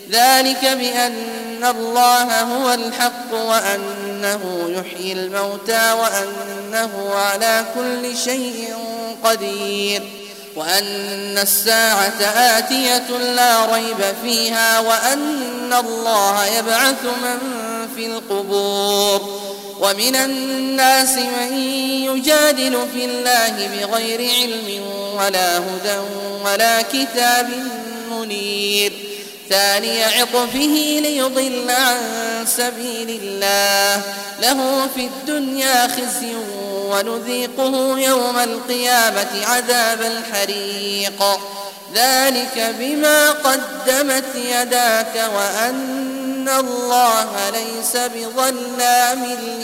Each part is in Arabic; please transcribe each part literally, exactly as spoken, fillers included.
ذلك بأن الله هو الحق وأنه يحيي الموتى وأنه على كل شيء قدير وأن الساعة آتية لا ريب فيها وأن الله يبعث من في القبور. ومن الناس من يجادل في الله بغير علم ولا هدى ولا كتاب منير ثاني عطفه ليضل عن سبيل الله له في الدنيا خزي ونذيقه يوم القيامة عذاب الحريق ذلك بما قدمت يداك وأن الله ليس بظلام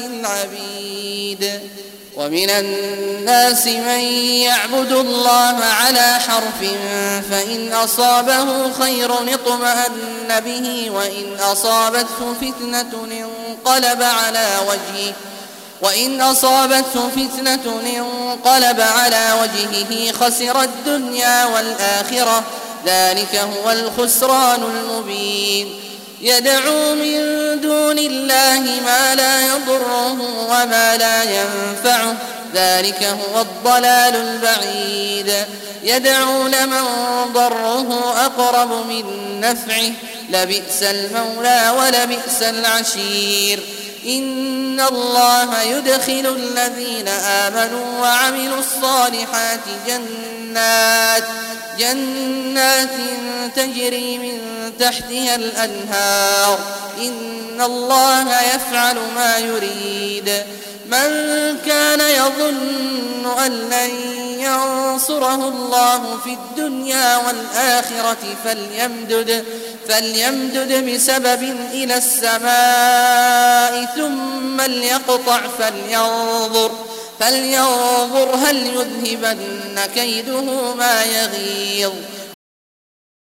للعبيد. ومن الناس من يعبد الله على حرف فإن أصابه خير اطمأن به وإن أصابته فتنة انقلب على وجهه وإن أصابته فتنة انقلب على وجهه خسر الدنيا والآخرة ذلك هو الخسران المبين. يدعو من دون الله ما لا يضره وما لا ينفعه ذلك هو الضلال البعيد. يدعو لمن ضره أقرب من نفعه لبئس المولى ولبئس العشير. إن الله يدخل الذين آمنوا وعملوا الصالحات جنات جنات تجري من تحتها الأنهار إن الله يفعل ما يريد. من كان يظن أن لن ينصره الله في الدنيا والآخرة فليمدد, فليمدد بسبب إلى السماء ثم ليقطع فلينظر, فلينظر هل يذهبن كيده ما يغيظ